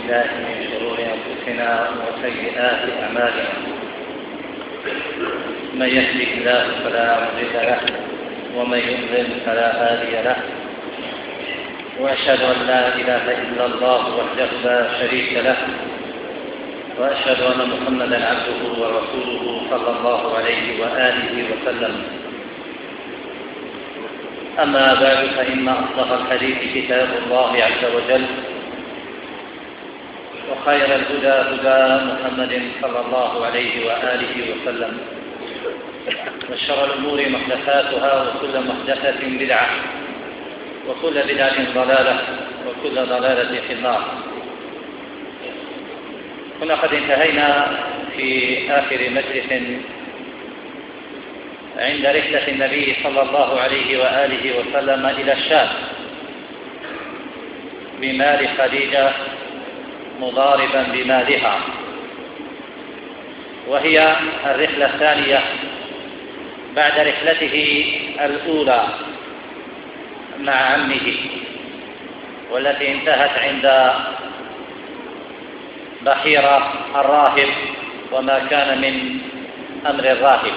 بالله من شرور أنفسنا وسيئات أعمالنا. من يهده الله فلا مضل له ومن يضلل فلا هادي له، وأشهد أن لا إله إلا الله وحده لا شريك له، وأشهد أن محمدا عبده ورسوله صلى الله عليه وآله وسلم. أما بعد، فإن أصدق الحديث كتاب الله عز وجل، وخير الهدى هدى محمد صلى الله عليه وآله وسلم، وشر الأمور محدثاتها، وكل محدثة بدعة، وكل بدعة ضلالة، وكل ضلالة في النار. كنا قد انتهينا في آخر مجلس عند رحلة النبي صلى الله عليه وآله وسلم إلى الشام بمال خديجة مضاربا بمالها، وهي الرحلة الثانية بعد رحلته الأولى مع عمه، والتي انتهت عند بحيرة الراهب وما كان من أمر الراهب.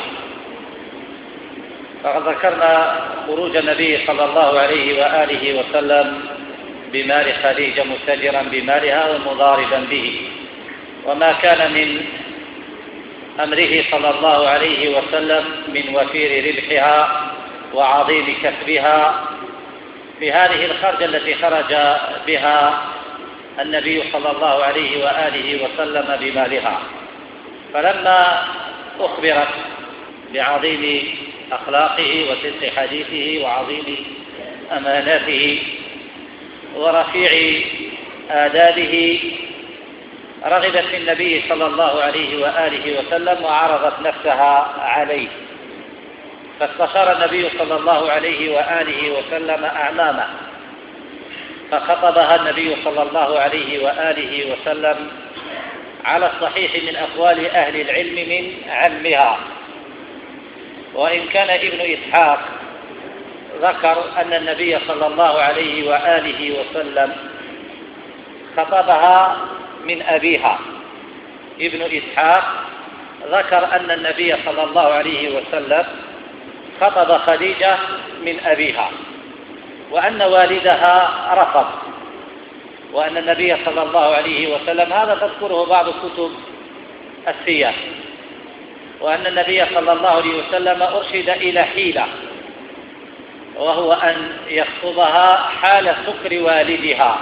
فقد ذكرنا خروج النبي صلى الله عليه وآله وسلم بمال خديجة متجرا بمالها ومضاربا به، وما كان من أمره صلى الله عليه وسلم من وفير ربحها وعظيم كسبها في هذه الخرجة التي خرج بها النبي صلى الله عليه وآله وسلم بمالها. فلما أخبرت بعظيم أخلاقه وصدق حديثه وعظيم أماناته ورفيع آدابه، رغبت في النبي صلى الله عليه وآله وسلم وعرضت نفسها عليه، فاستشار النبي صلى الله عليه وآله وسلم أعمامه، فخطبها النبي صلى الله عليه وآله وسلم على الصحيح من أقوال أهل العلم من عمها. وإن كان ابن إسحاق ذكر أن النبي صلى الله عليه وآله وسلم خطبها من أبيها، ابن إسحاق ذكر أن النبي صلى الله عليه وسلم خطب خديجة من أبيها، وأن والدها رفض، وأن النبي صلى الله عليه وسلم، هذا تذكره بعض كتب السير، وأن النبي صلى الله عليه وسلم أرشد إلى حيلة، وهو أن يخطبها حال سكر والدها.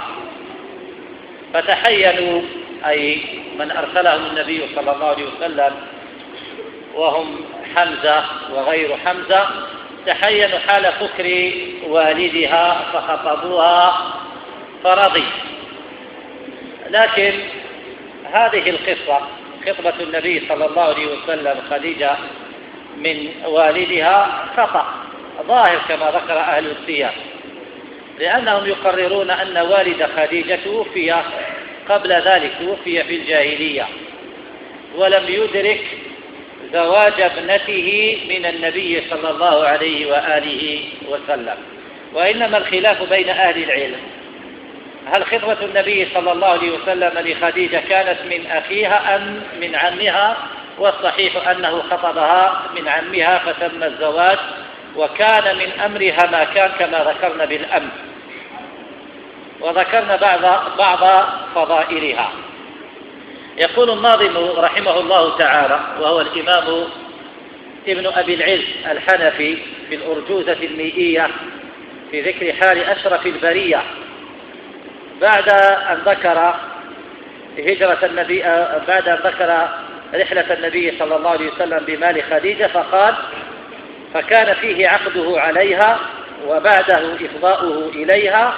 فتحينوا، أي من أرسلهم النبي صلى الله عليه وسلم وهم حمزة وغير حمزة، تحينوا حال سكر والدها فخطبوها فرضي. لكن هذه القصة، خطبة النبي صلى الله عليه وسلم خديجة من والدها، خطأ ظاهر كما ذكر أهل السير، لأنهم يقررون أن والد خديجة توفي قبل ذلك، توفي في الجاهلية، ولم يدرك زواج ابنته من النبي صلى الله عليه وآله وسلم. وإنما الخلاف بين أهل العلم، هل خطبة النبي صلى الله عليه وسلم لخديجة كانت من أخيها أم من عمها؟ والصحيح أنه خطبها من عمها فتم الزواج، وكان من أمرها ما كان كما ذكرنا بالأمس، وذكرنا بعض فضائلها. يقول الناظم رحمه الله تعالى، وهو الإمام ابن أبي العز الحنفي في الأرجوزة المئية في ذكر حال أشرف البرية، بعد أن ذكر هجرة النبي، بعد أن ذكر رحلة النبي صلى الله عليه وسلم بمال خديجة، فقال: فكان فيه عقده عليها وبعده إفضاؤه إليها،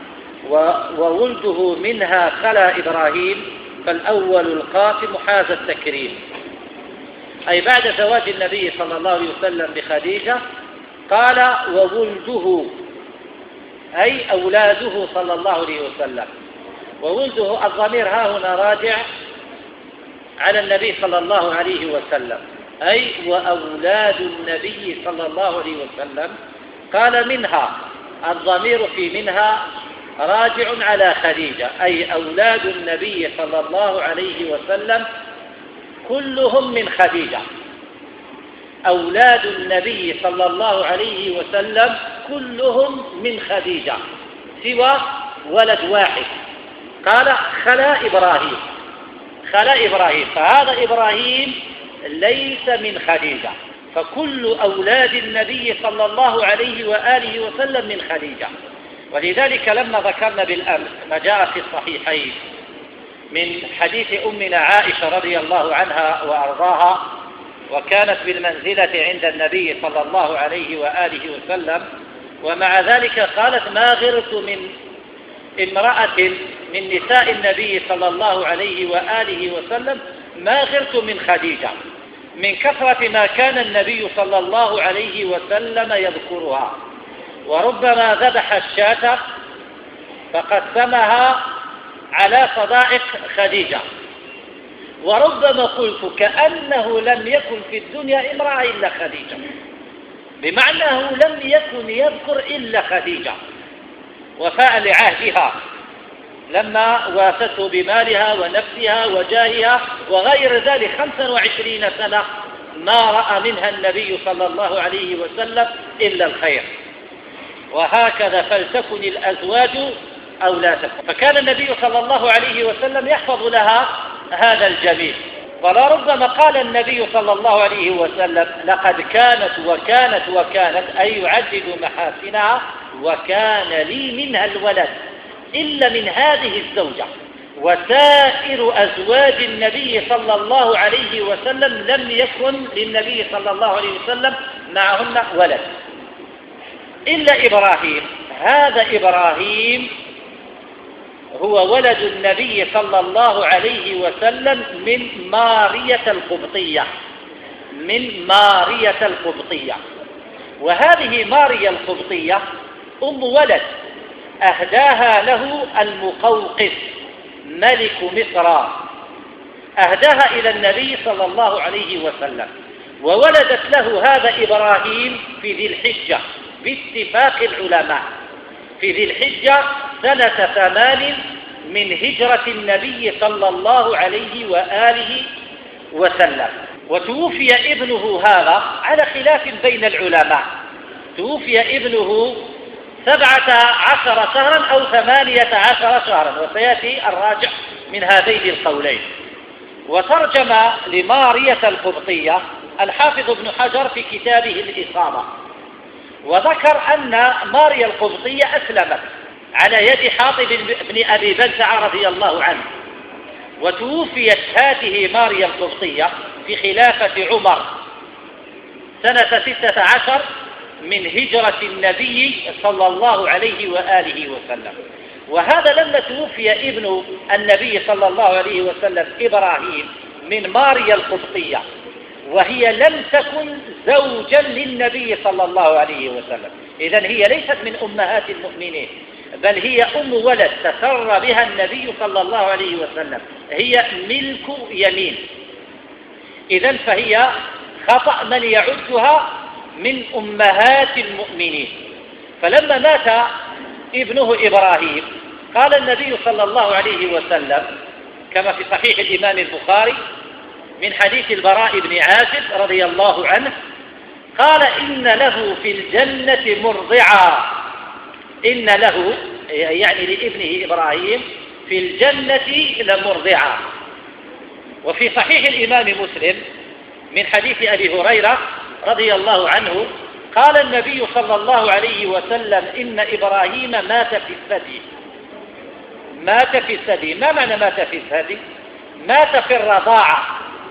وولده منها خلا إبراهيم، فالأول القاسم حاز التكريم. أي بعد زواج النبي صلى الله عليه وسلم بخديجة قال: وولده، أي أولاده صلى الله عليه وسلم. وولده الضمير ها هنا راجع على النبي صلى الله عليه وسلم، أي وأولاد النبي صلى الله عليه وسلم. قال منها، الضمير في منها راجع على خديجة، أي أولاد النبي صلى الله عليه وسلم كلهم من خديجة. أولاد النبي صلى الله عليه وسلم كلهم من خديجة سوى ولد واحد، قال خلا إبراهيم. خلا إبراهيم، فهذا إبراهيم ليس من خديجة، فكل أولاد النبي صلى الله عليه وآله وسلم من خديجة. ولذلك لما ذكرنا بالأمس ما جاء في الصحيحين من حديث أمنا عائشة رضي الله عنها وأرضاها، وكانت بالمنزلة عند النبي صلى الله عليه وآله وسلم، ومع ذلك قالت ما غرت من امرأة من نساء النبي صلى الله عليه وآله وسلم ما غرت من خديجة، من كثرة ما كان النبي صلى الله عليه وسلم يذكرها، وربما ذبح الشاة فقسمها على صدائق خديجة، وربما قلت كأنه لم يكن في الدنيا امرأة إلا خديجة، بمعنى أنه لم يكن يذكر إلا خديجة، وفاء لعهدها لما واسته بمالها ونفسها وجاهها وغير ذلك 25 سنة ما رأى منها النبي صلى الله عليه وسلم إلا الخير. وهكذا فلتكن الأزواج أولادكم، فكان النبي صلى الله عليه وسلم يحفظ لها هذا الجميل. ولربما قال النبي صلى الله عليه وسلم لقد كانت وكانت وكانت، أي يعدد محاسنها، وكان لي منها الولد إلا من هذه الزوجة، وسائر أزواج النبي صلى الله عليه وسلم لم يكن للنبي صلى الله عليه وسلم معهن ولد إلا إبراهيم. هذا إبراهيم هو ولد النبي صلى الله عليه وسلم من مارية القبطية، من مارية القبطية. وهذه مارية القبطية أم ولد أهداها له المقوقس ملك مصر، أهداها إلى النبي صلى الله عليه وسلم، وولدت له هذا إبراهيم في ذي الحجة باتفاق العلماء، في ذي الحجة سنة 8 من هجرة النبي صلى الله عليه وآله وسلم. وتوفي ابنه هذا على خلاف بين العلماء، توفي ابنه 17 شهرا أو 18 شهرا، وسيأتي الراجع من هذين القولين. وترجم لمارية القبطية الحافظ ابن حجر في كتابه الإصابة، وذكر أن ماريا القبطية أسلمت على يد حاطب بن أبي بلتع رضي الله عنه، وتوفيت هذه ماريا القبطية في خلافة عمر سنة 16 من هجرة النبي صلى الله عليه وآله وسلم. وهذا لما توفي ابن النبي صلى الله عليه وسلم إبراهيم من ماريا القبطية، وهي لم تكن زوجا للنبي صلى الله عليه وسلم، إذن هي ليست من أمهات المؤمنين، بل هي أم ولد تسر بها النبي صلى الله عليه وسلم، هي ملك يمين. إذن فهي خطأ من يعدها من أمهات المؤمنين. فلما مات ابنه إبراهيم قال النبي صلى الله عليه وسلم كما في صحيح الإمام البخاري من حديث البراء بن عازب رضي الله عنه قال إن له في الجنة مرضعا، إن له يعني لابنه إبراهيم في الجنة لمرضعا. وفي صحيح الإمام مسلم من حديث أبي هريرة رضي الله عنه قال النبي صلى الله عليه وسلم إن إبراهيم مات في الثدي. مات في الثدي، ما معنى مات في الثدي؟ مات في الرضاعة.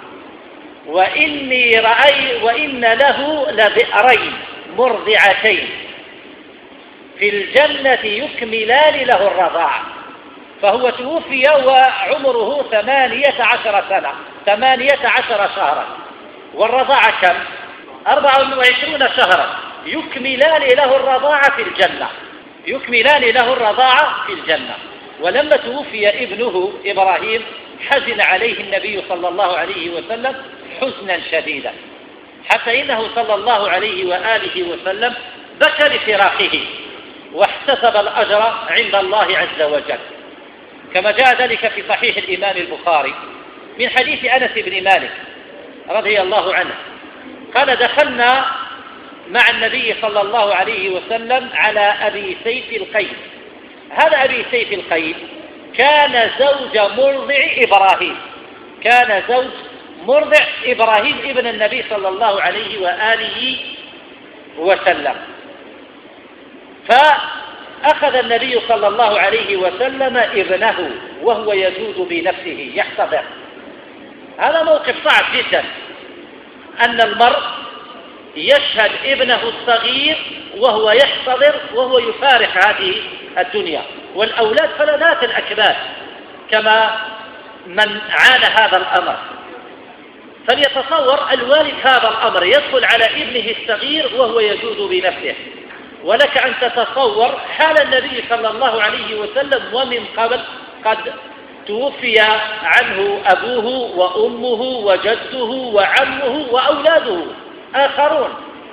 وإن له لبئرين مرضعتين في الجنة يكملان له الرضاعة، فهو توفي وعمره 18 سنة 18 شهرا، والرضاعة كم؟ 24 شهرا، يكملان له الرضاعة في الجنة، يكملان له الرضاعة في الجنة. ولما توفي ابنه إبراهيم حزن عليه النبي صلى الله عليه وسلم حزنا شديدا، حتى إنه صلى الله عليه وآله وسلم بكى لفراقه، واحتسب الأجر عند الله عز وجل، كما جاء ذلك في صحيح الإمام البخاري من حديث أنس بن مالك رضي الله عنه قال: دخلنا مع النبي صلى الله عليه وسلم على أبي سيف القيس. هذا أبي سيف القيس كان زوج مرضع إبراهيم، كان زوج مرضع إبراهيم ابن النبي صلى الله عليه وآله وسلم. فأخذ النبي صلى الله عليه وسلم ابنه وهو يجود بنفسه يحتضر. هذا موقف صعب جدا، أن المرء يشهد ابنه الصغير وهو يحتضر وهو يفارق هذه الدنيا، والأولاد فلذات الأكباد كما من عانى هذا الأمر. فليتصور الوالد هذا الأمر، يدخل على ابنه الصغير وهو يجود بنفسه. ولك أن تتصور حال النبي صلى الله عليه وسلم ومن قبل قد توفي عنه أبوه وأمه وجده وعمه وأولاده آخرون،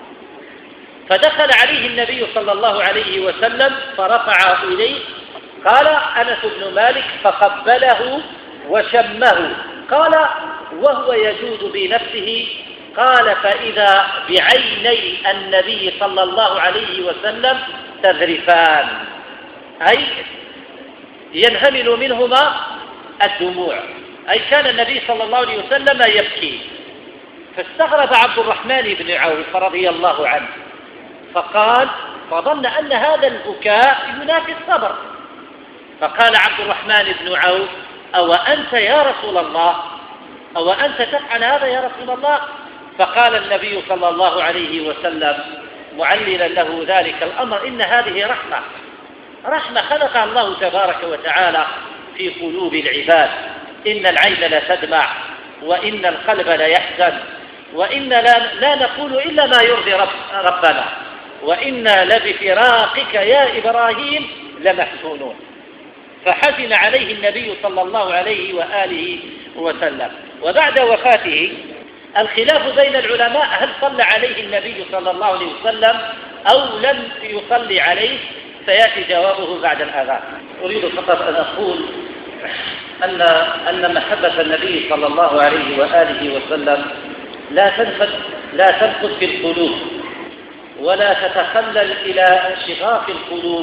فدخل عليه النبي صلى الله عليه وسلم فرفع إليه. قال أنس بن مالك: فقبله وشمه. قال وهو يجود بنفسه: قال فإذا بعيني النبي صلى الله عليه وسلم تذرفان، أي ينهمل منهما الدموع، أي كان النبي صلى الله عليه وسلم يبكي. فاستغرب عبد الرحمن بن عوف رضي الله عنه فقال، فظن أن هذا البكاء ينافي الصبر، فقال عبد الرحمن بن عوف: أو أنت يا رسول الله، أو أنت تفعل هذا يا رسول الله؟ فقال النبي صلى الله عليه وسلم معللا له ذلك الأمر: إن هذه رحمة خلقها الله تبارك وتعالى في قلوب العباد. إن العين لتدمع وإن القلب ليحزن، وإن لا نقول إلا ما يرضي ربنا، وإنا لبفراقك يا إبراهيم لمحزونون. فحزن عليه النبي صلى الله عليه وآله وسلم. وبعد وفاته الخلاف بين العلماء: هل صلى عليه النبي صلى الله عليه وسلم أو لم يصلي عليه؟ سيأتي جوابه بعد الآذان. أريد فقط أن أقول أن محبة النبي صلى الله عليه وآله وسلم لا تنفذ في القلوب ولا تتخلل إلى شغاف القلوب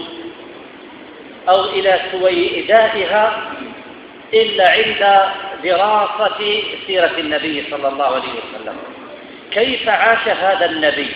أو إلى سويدائها إلا عند دراسة سيرة النبي صلى الله عليه وسلم. كيف عاش هذا النبي؟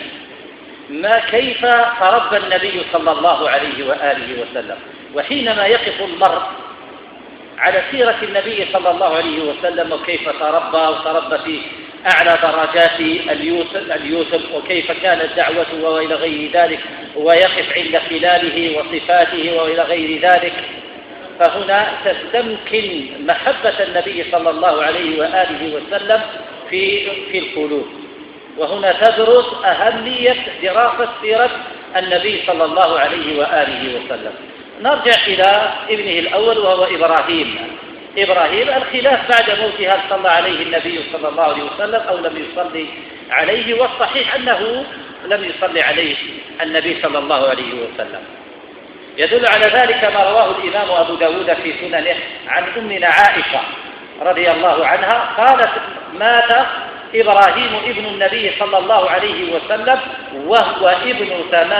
كيف تربى النبي صلى الله عليه وآله وسلم؟ وحينما يقف المرء على سيرة النبي صلى الله عليه وسلم وكيف تربى في أعلى درجات اليوسف وكيف كانت دعوته وإلى غير ذلك، ويقف عند خلاله وصفاته وإلى غير ذلك، فهنا تستمكن محبة النبي صلى الله عليه وآله وسلم في القلوب. وهنا تدرس أهمية دراسة سيرة النبي صلى الله عليه وآله وسلم. نرجع إلى ابنه الأول وهو إبراهيم. الخلاف بعد موته: هل صلى عليه النبي صلى الله عليه وسلم أو لم يصلي عليه؟ والصحيح أنه لم يصلي عليه النبي صلى الله عليه وسلم. يدل على ذلك ما رواه الإمام أبو داود في سننه عن أمنا عائشة رضي الله عنها قالت: مات إبراهيم ابن النبي صلى الله عليه وسلم وهو ابن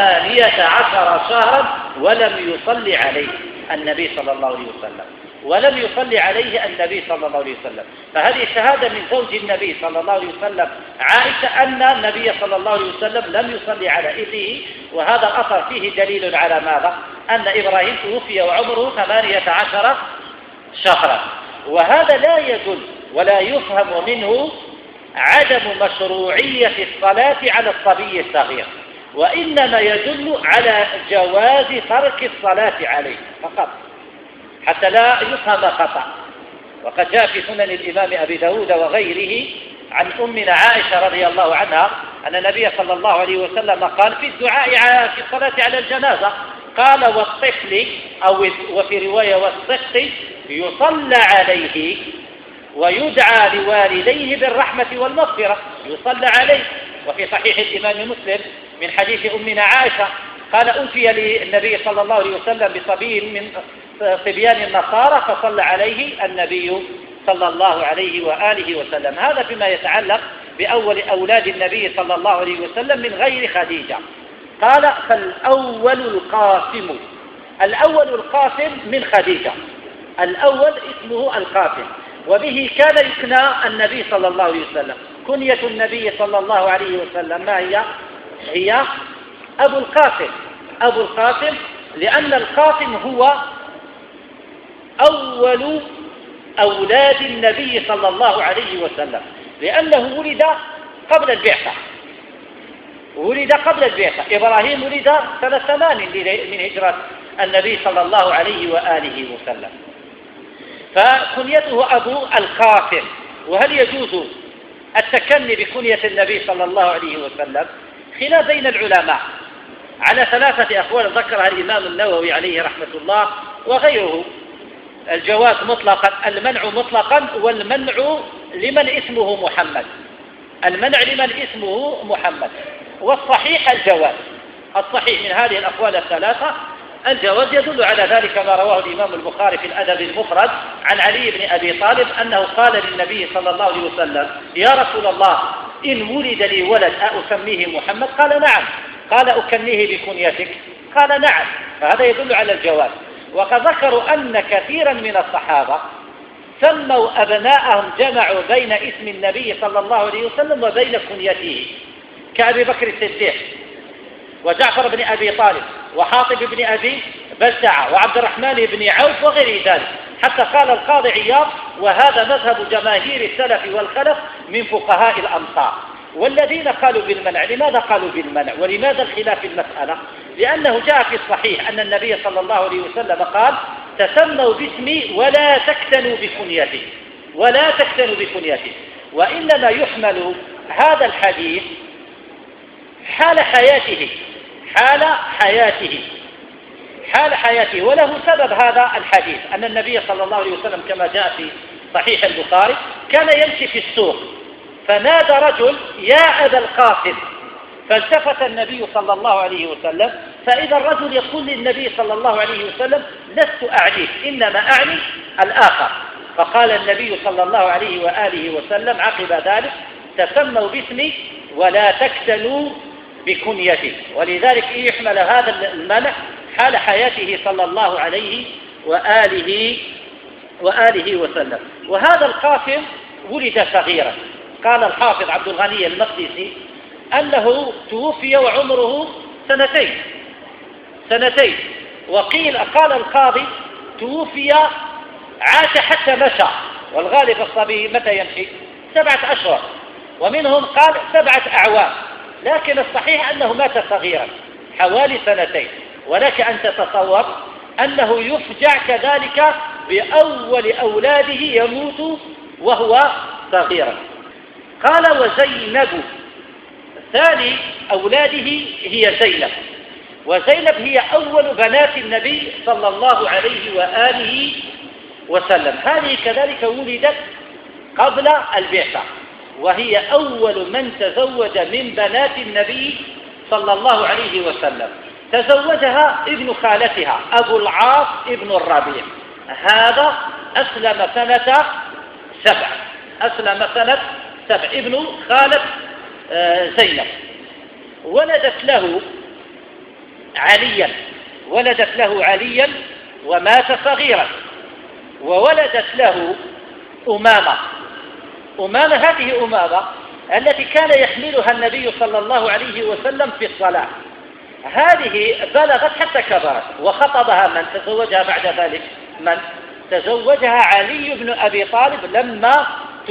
18 شهرا ولم يصلي عليه النبي صلى الله عليه وسلم، ولم يصلي عليه النبي صلى الله عليه وسلم. فهذه شهادة من زوج النبي صلى الله عليه وسلم عائشة أن النبي صلى الله عليه وسلم لم يصلي على ابنه. وهذا الأثر فيه دليل على ماذا؟ أن إبراهيم توفي وعمره 18 شهرا. وهذا لا يدل ولا يفهم منه عدم مشروعية الصلاة على الصبي الصغير، وإنما يدل على جواز ترك الصلاة عليه فقط حتى لا يفهم خطأ. وقد جاء في سنن الإمام أبي داود وغيره عن أمنا عائشة رضي الله عنها أن النبي صلى الله عليه وسلم قال في الدعاء في الصلاة على الجنازة، قال: والطفل، أو وفي رواية والصفت، يصلى عليه ويدعى لوالديه بالرحمة والمغفرة، يصلى عليه. وفي صحيح الإمام مسلم من حديث أمنا عائشة قال أوتي للنبي صلى الله عليه وسلم بصبي من صبيان النصارى فصلى عليه النبي صلى الله عليه وآله وسلم. هذا فيما يتعلق بأول أولاد النبي صلى الله عليه وسلم من غير خديجة. قال فالأول القاسم. الأول القاسم من خديجة، الأول اسمه القاسم، وبه كان يكنى النبي صلى الله عليه وسلم. كنية النبي صلى الله عليه وسلم ما هي؟ هي أبو القاسم. أبو القاسم لأن القاسم هو أول أولاد النبي صلى الله عليه وسلم، لأنه ولد قبل البعثة. ولد قبل البعثة. إبراهيم ولد سنة 8 من هجرة النبي صلى الله عليه وآله وسلم، فكنيته أبو القاسم. وهل يجوز التكني بكنية النبي صلى الله عليه وسلم؟ خلاف بين العلماء على 3 أقوال ذكرها الإمام النووي عليه رحمة الله وغيره. الجواز مطلقا، المنع مطلقا، والمنع لمن اسمه محمد. المنع لمن اسمه محمد. والصحيح الجواز. الصحيح من هذه الأقوال 3 الجواز. يدل على ذلك ما رواه الإمام البخاري في الأدب المفرد عن علي بن أبي طالب أنه قال للنبي صلى الله عليه وسلم: يا رسول الله، إن ولد لي ولد أسميه محمد؟ قال: نعم. قال: أكنيه بكنيتك؟ قال: نعم. فهذا يدل على الجواز. وقد ذكروا أن كثيرا من الصحابة سموا أبناءهم، جمعوا بين اسم النبي صلى الله عليه وسلم وبين كنيته، كأبي بكر الصديق وجعفر بن أبي طالب وحاطب بن أبي بلتعة وعبد الرحمن بن عوف وغير ذلك، حتى قال القاضي عياض: وهذا مذهب جماهير السلف والخلف من فقهاء الأمصار. والذين قالوا بالمنع، لماذا قالوا بالمنع ولماذا الخلاف في المسألة؟ لأنه جاء في الصحيح أن النبي صلى الله عليه وسلم قال: تسموا باسمي ولا تكتنوا بكنيتي، ولا تكتنوا بكنيتي. وإنما يحمل هذا الحديث حال حياته، حال حياته، حال حياته. وله سبب هذا الحديث أن النبي صلى الله عليه وسلم كما جاء في صحيح البخاري كان يمشي في السوق فنادى رجل: يا أبا القاسم. فالتفت النبي صلى الله عليه وسلم فإذا الرجل يقول للنبي صلى الله عليه وسلم: لست أعنيك، إنما أعني الآخر. فقال النبي صلى الله عليه وآله وسلم عقب ذلك: تسموا باسمي ولا تكتنوا بكنيتي. ولذلك يحمل هذا المنع حال حياته صلى الله عليه وآله وسلم. وهذا القاسم ولد صغيرا. قال الحافظ عبد الغني المقدسي أنه توفي وعمره سنتين. وقيل قال القاضي: توفي عاش حتى مشى. والغالب الصبي متى يمشي؟ 7 أشهر، ومنهم قال 7 أعوام. لكن الصحيح أنه مات صغيرا حوالي 2. ولك أن تتصور أنه يفجع كذلك بأول أولاده يموت وهو صغيرا. قال: وزينب. ثاني أولاده هي زينب، وزينب هي أول بنات النبي صلى الله عليه وآله وسلم. هذه كذلك ولدت قبل البعثة، وهي أول من تزوج من بنات النبي صلى الله عليه وسلم. تزوجها ابن خالتها أبو العاص ابن الربيع. هذا أسلم سنة 7. أسلم سنة 7 ابن خالة زينب. ولدت له عليا ومات صغيرا. وولدت له أمامة. هذه أمامة التي كان يحملها النبي صلى الله عليه وسلم في الصلاة. هذه بلغت حتى كبرت، وخطبها من تزوجها بعد ذلك؟ من تزوجها؟ علي بن أبي طالب لما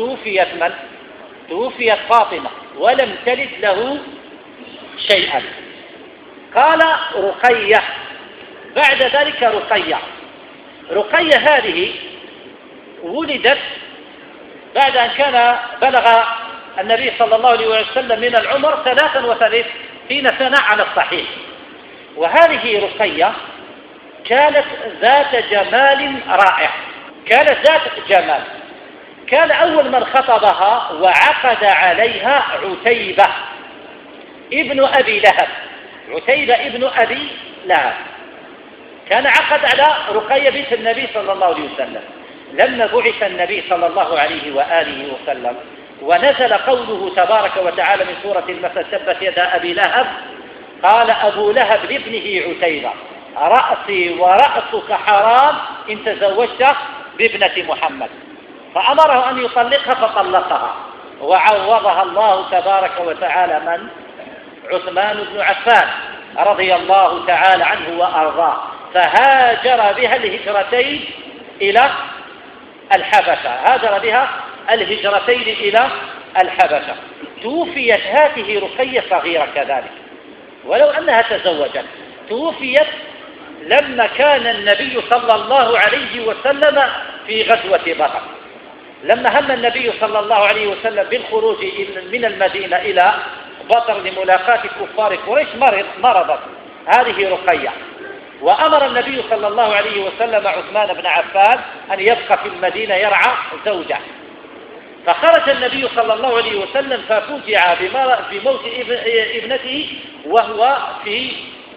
توفيت فاطمة ولم تلد له شيئا. قال: رقية. بعد ذلك رقية هذه ولدت بعد أن كان بلغ النبي صلى الله عليه وسلم من العمر 33 سنة على الصحيح. وهذه رقية كانت ذات جمال رائع، كانت ذات جمال. كان أول من خطبها وعقد عليها عتيبة ابن أبي لهب. عتيبة ابن أبي لهب كان عقد على رقية بنت النبي صلى الله عليه وسلم. لما بعث النبي صلى الله عليه وآله وسلم ونزل قوله تبارك وتعالى من سورة المثل تبت يدا أبي لهب، قال أبو لهب لابنه عتيبة رأسي ورأسك حرام إن تزوجت بابنة محمد، فأمره أن يطلقها فطلقها، وعوضها الله تبارك وتعالى من؟ عثمان بن عفان رضي الله تعالى عنه وأرضاه، فهاجر بها الهجرتين إلى الحبشة، هاجر بها الهجرتين إلى الحبشة. توفيت هذه رقية صغيرة كذلك، ولو أنها تزوجت. توفيت لما كان النبي صلى الله عليه وسلم في غزوة بدر، لما هم النبي صلى الله عليه وسلم بالخروج من المدينة إلى بدر لملاقاة كفار قريش مرضت هذه رقية، وأمر النبي صلى الله عليه وسلم عثمان بن عفان أن يبقى في المدينة يرعى زوجه، فخرج النبي صلى الله عليه وسلم ففوجئ بموت ابنته وهو في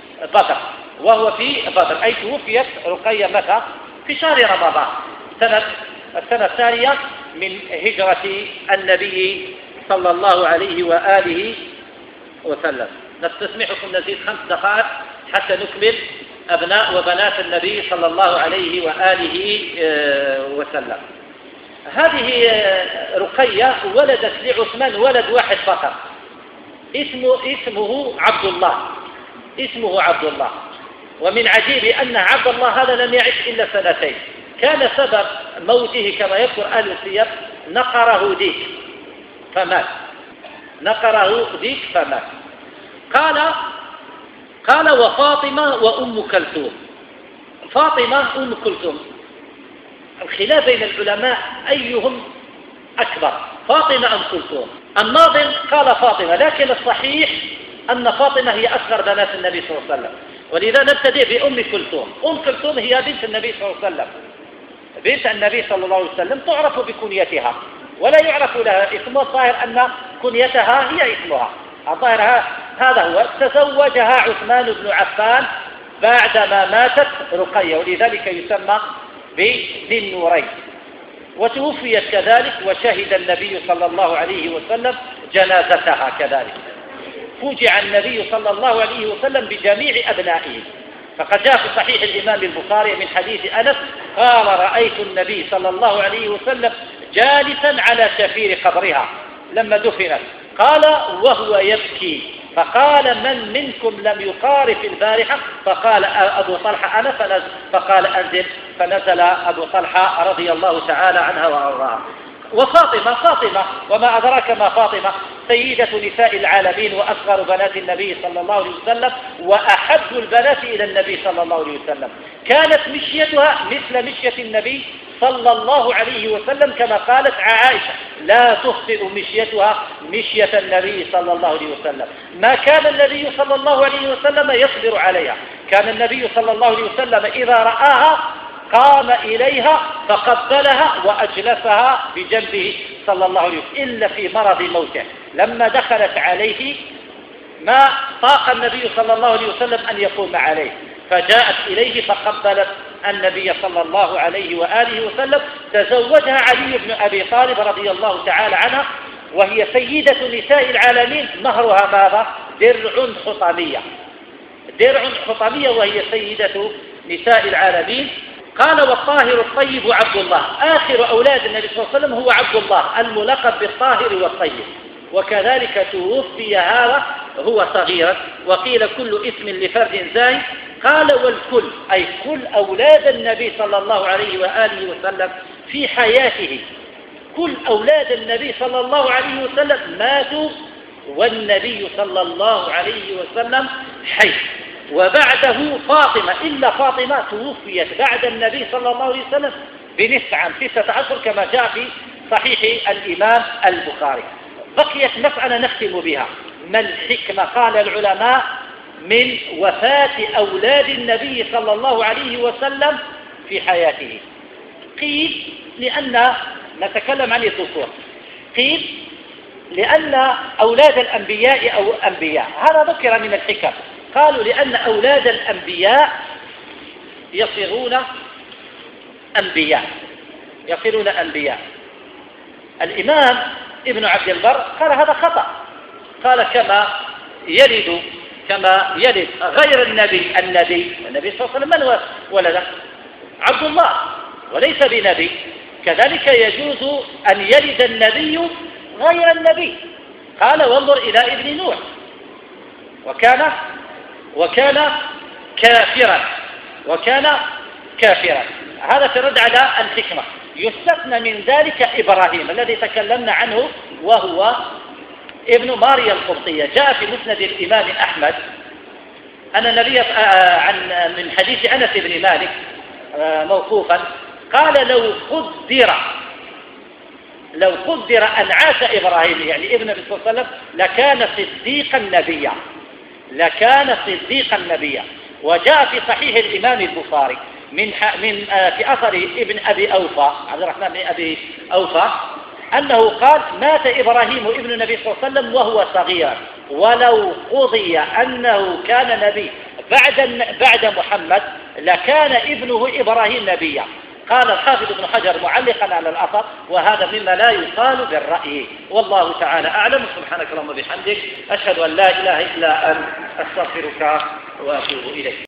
بدر، أي توفيت رقية متى؟ في شهر رمضان السنة الثانية من هجرة النبي صلى الله عليه وآله وسلم. نستسمحكم نزيد 5 دقائق حتى نكمل أبناء وبنات النبي صلى الله عليه وآله وسلم. هذه رقية ولدت لعثمان ولد واحد فقط اسمه عبد الله، ومن عجيب أن عبد الله هذا لم يعش إلا 2 كان سبب موته كما يذكر أهل السير نقره ديك فمات. قال وفاطمة وأم كلثوم. فاطمة أم كلثوم الخلاف بين العلماء أيهم أكبر، فاطمة أم كلثوم. الناظم قال فاطمة، لكن الصحيح أن فاطمة هي أصغر بنات النبي صلى الله عليه وسلم، ولذا نبتدئ بأم كلثوم. أم كلثوم هي بنت النبي صلى الله عليه وسلم، بنت النبي صلى الله عليه وسلم، تعرف بكنيتها ولا يعرف لها اسم، الظاهر أن كنيتها هي اسمها، الظاهر هذا هو. تزوجها عثمان بن عفان بعدما ماتت رقية، ولذلك يسمى بذي النورين. وتوفيت كذلك، وشهد النبي صلى الله عليه وسلم جنازتها كذلك. فوجئ النبي صلى الله عليه وسلم بجميع أبنائه، فقد جاء في صحيح الإمام البخاري من حديث أنس قال رأيت النبي صلى الله عليه وسلم جالسا على شفير قبرها لما دفنت، قال وهو يبكي، فقال من منكم لم يقارف البارحة؟ فقال أبو طلحة أنا، فقال أنزل، فنزل أبو طلحة رضي الله تعالى عنها وأرضاها. وفاطمة وما أدراك ما فاطمة، سيدة نساء العالمين وأصغر بنات النبي صلى الله عليه وسلم، وأحب البنات إلى النبي صلى الله عليه وسلم. كانت مشيتها مثل مشية النبي صلى الله عليه وسلم، كما قالت عائشة لا تخطئ مشيتها مشية النبي صلى الله عليه وسلم. ما كان النبي صلى الله عليه وسلم يصبر عليها، كان النبي صلى الله عليه وسلم إذا رآها قام إليها فقبلها وأجلسها بجنبه صلى الله عليه وسلم، إلا في مرض موته لما دخلت عليه ما طاق النبي صلى الله عليه وسلم أن يقوم عليه، فجاءت إليه فقبلت النبي صلى الله عليه وآله وسلم. تزوجها علي بن أبي طالب رضي الله تعالى عنها، وهي سيدة نساء العالمين، مهرها ماذا؟ درع حطمية، وهي سيدة نساء العالمين. قال والطاهر الطيب عبد الله، آخر أولاد النبي صلى الله عليه وسلم هو عبد الله الملقب بالطاهر والطيب، وكذلك توفي هذا هو صغيرا، وقيل كل اسم لفرد زاي. قال والكل، أي كل أولاد النبي صلى الله عليه وآله وسلم في حياته، كل أولاد النبي صلى الله عليه وسلم ماتوا والنبي صلى الله عليه وسلم حي. وبعده فاطمة، إلا فاطمة توفيت بعد النبي صلى الله عليه وسلم بنصف عام 19 كما جاء في صحيح الإمام البخاري. بقيت مسألة نختم بها، ما الحكمة؟ قال العلماء من وفاة أولاد النبي صلى الله عليه وسلم في حياته. قيل لأن نتكلم عن الذكور، قيل لأن أولاد الأنبياء أو أنبياء، هذا ذكر من الحكم، قالوا لأن أولاد الأنبياء يصيرون أنبياء. الإمام ابن عبد البر قال هذا خطأ، قال كما يلد غير النبي صلى الله عليه وسلم من ولده؟ عبد الله وليس بنبي، كذلك يجوز أن يلد النبي غير النبي. قال وانظر إلى ابن نوح وكان كافرا. هذا ترد على الحكمة. يستثنى من ذلك إبراهيم الذي تكلمنا عنه وهو ابن ماريا القبطية. جاء في مسند الإمام أحمد أن النبي من حديث أنس بن مالك موقوفا قال لو قدر أن عاش إبراهيم يعني ابن النبي صلى الله عليه وسلم لكان صديقا نبيا. وجاء في صحيح الإمام البخاري في أثر ابن أبي أوفى عبد الرحمن بن أبي أوفى أنه قال مات إبراهيم ابن النبي صلى الله عليه وسلم وهو صغير، ولو قضي أنه كان نبي بعد محمد لكان ابنه إبراهيم نبيا. قال الحافظ ابن حجر معلقا على الأثر وهذا مما لا يقال بالرأي، والله تعالى أعلم. سبحانك اللهم وبحمدك، أشهد أن لا إله إلا أنت، أستغفرك وأتوب إليك.